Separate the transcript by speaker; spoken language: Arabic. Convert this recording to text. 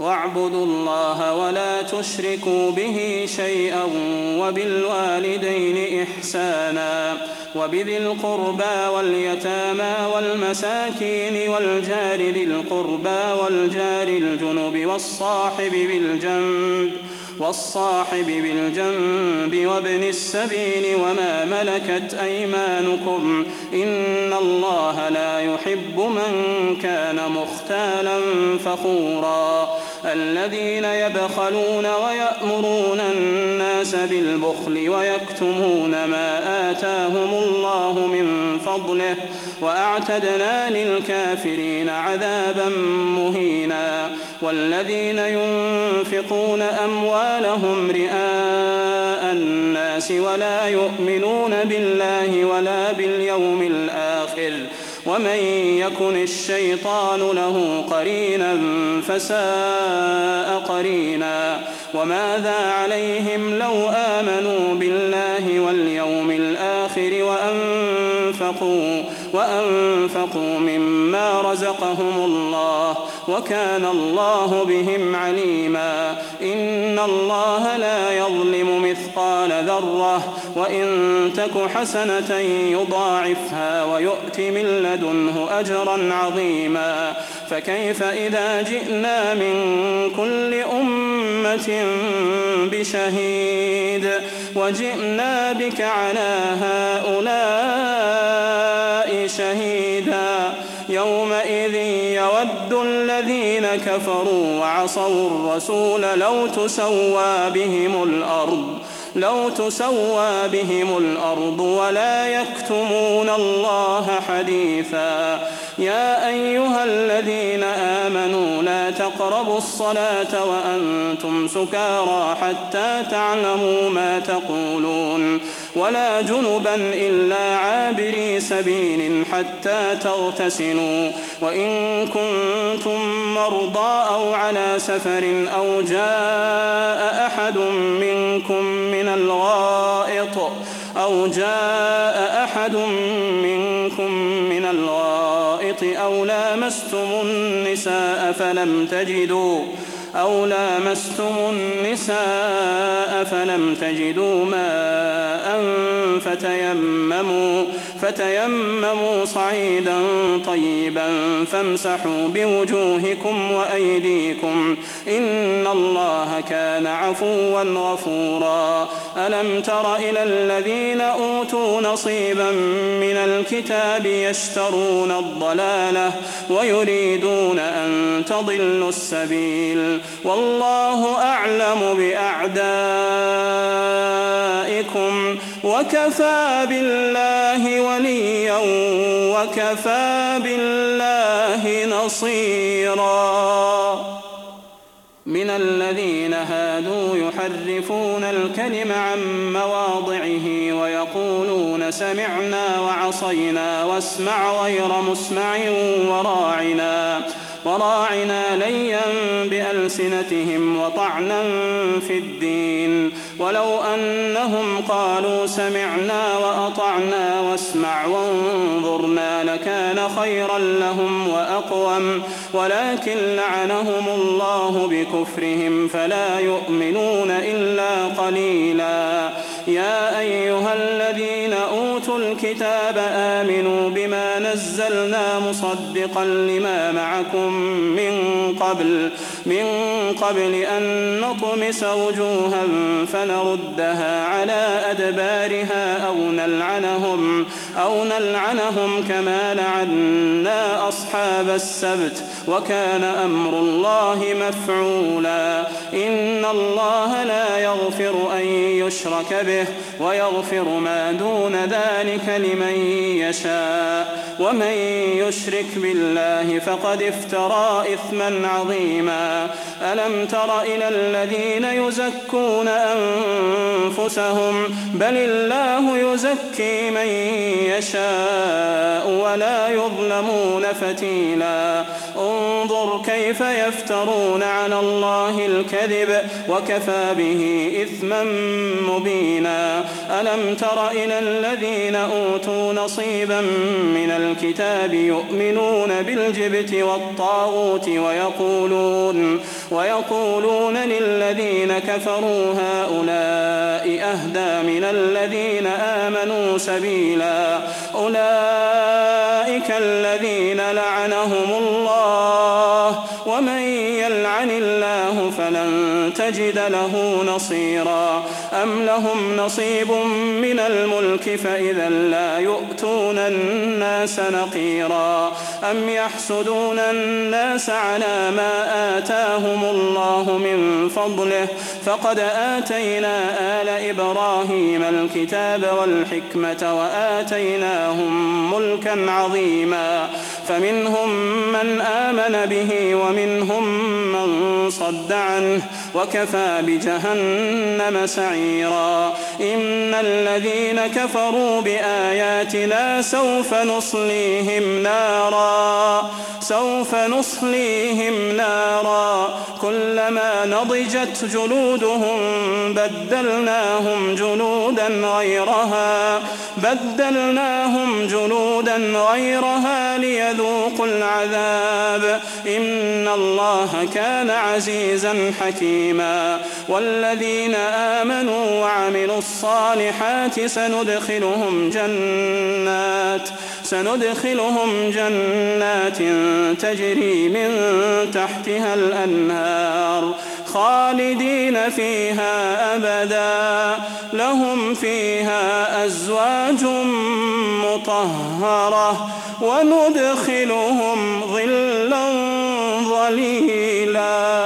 Speaker 1: واعبدوا الله ولا تشركوا به شيئا وبالوالدين إحسانا وبذي القربى واليتامى والمساكين والجار ذي القربى والجار الجنب والصاحب بالجنب وابن السبيل وما ملكت أيمانكم إن الله لا يحب من كان مختالا فخورا الذين يبخلون ويأمرون الناس بالبخل ويكتمون ما آتاهم الله من فضله وأعتدنا للكافرين عذابا مهينا والذين ينفقون أموالهم رئاء الناس ولا يؤمنون بالله ولا باليوم الآخر ومن يكن الشيطان له قرينا فساء قرينا وماذا عليهم لو آمنوا بالله واليوم الآخر وأنفقوا مما رزقهم الله وكان الله بهم عليما إن الله لا يظلم مثقال ذرة وإن تك حسنة يضاعفها ويؤت من لدنه أجرا عظيما فكيف إذا جئنا من كل أمة بشهيد وجئنا بك على هؤلاء شهيدا يومئذ يود الذين كفروا وعصوا الرسول لو تسوى بهم الأرض ولا يكتمون الله حديثا يا أيها الذين آمنوا لا تقربوا الصلاة وأنتم سكارى حتى تعلموا ما تقولون ولا جنبا إلا عابري سبيل حتى تغتسلوا وإن كنتم مرضى أو على سفر أو جاء أحد منكم من الغائط أو لامستم النساء فلم تجدوا ماء فتيمموا صعيدا طيبا فامسحوا بوجوهكم وأيديكم إن الله كان عفوا غفورا ألم تر إلى الذين أوتوا نصيبا من الكتاب يشترون الضلالة ويريدون أن تضلوا السبيل والله أعلم بأعدائكم وكفى بالله وليا وكفى بالله نصيرا من الذين هادوا يحرفون الكلم عن مواضعه ويقولون سمعنا وعصينا واسمع غير مسمع وراعنا ليا بألسنتهم وطعنا في الدين ولو أنهم قالوا سمعنا وأطعنا واسمع وانظرنا لكان خيرا لهم وأقوم ولكن لعنهم الله بكفرهم فلا يؤمنون إلا قليلا يا أيها الذين أوتوا الكتاب آمنوا بما نزلنا مصدقا لما معكم من قبل أن نطمس وجوها فنردها على أدبارها أو نلعنهم كما لعنا أصحاب السبت وكان أمر الله مفعولا إن الله لا يغفر أن يشرك به ويغفر ما دون ذلك لمن يشاء ومن يشرك بالله فقد افترى إثما عظيما ألم تر إلى الذين يزكون أنفسهم بل الله يزكي من يشاء ولا يظلمون فتيلا انظر كيف يفترون على الله الكذب وكفى به إثما مبينا ألم تر إلى الذين أوتوا نصيبا من الكتاب يؤمنون بالجبت والطاغوت ويقولون للذين كفروا هؤلاء أهدى من الذين آمنوا سبيلا أولئك الذين لعنهم الله ومن يلعن الله فلن تجد له نصيرا أم لهم نصيب من الملك فإذا لا يؤتون الناس نقيرا أم يحسدون الناس على ما آتاهم الله من فضله فقد آتينا آل إبراهيم الكتاب والحكمة وآتيناهم ملكا عظيما فمنهم من آمن به ومنهم من صد عنه وكفى بجهنم سعيرا إن الذين كفروا بآياتنا سوف نصليهم نارا كلما نضجت جلودهم بدلناهم جلودا غيرها ليذوقوا العذاب إن الله كان عزيزا حكيما والذين آمنوا وعملوا الصالحات سندخلهم جنات تجري من تحتها الأنهار خالدين فيها أبدا لهم فيها أزواج مطهرة وندخلهم ظلا ظليلا.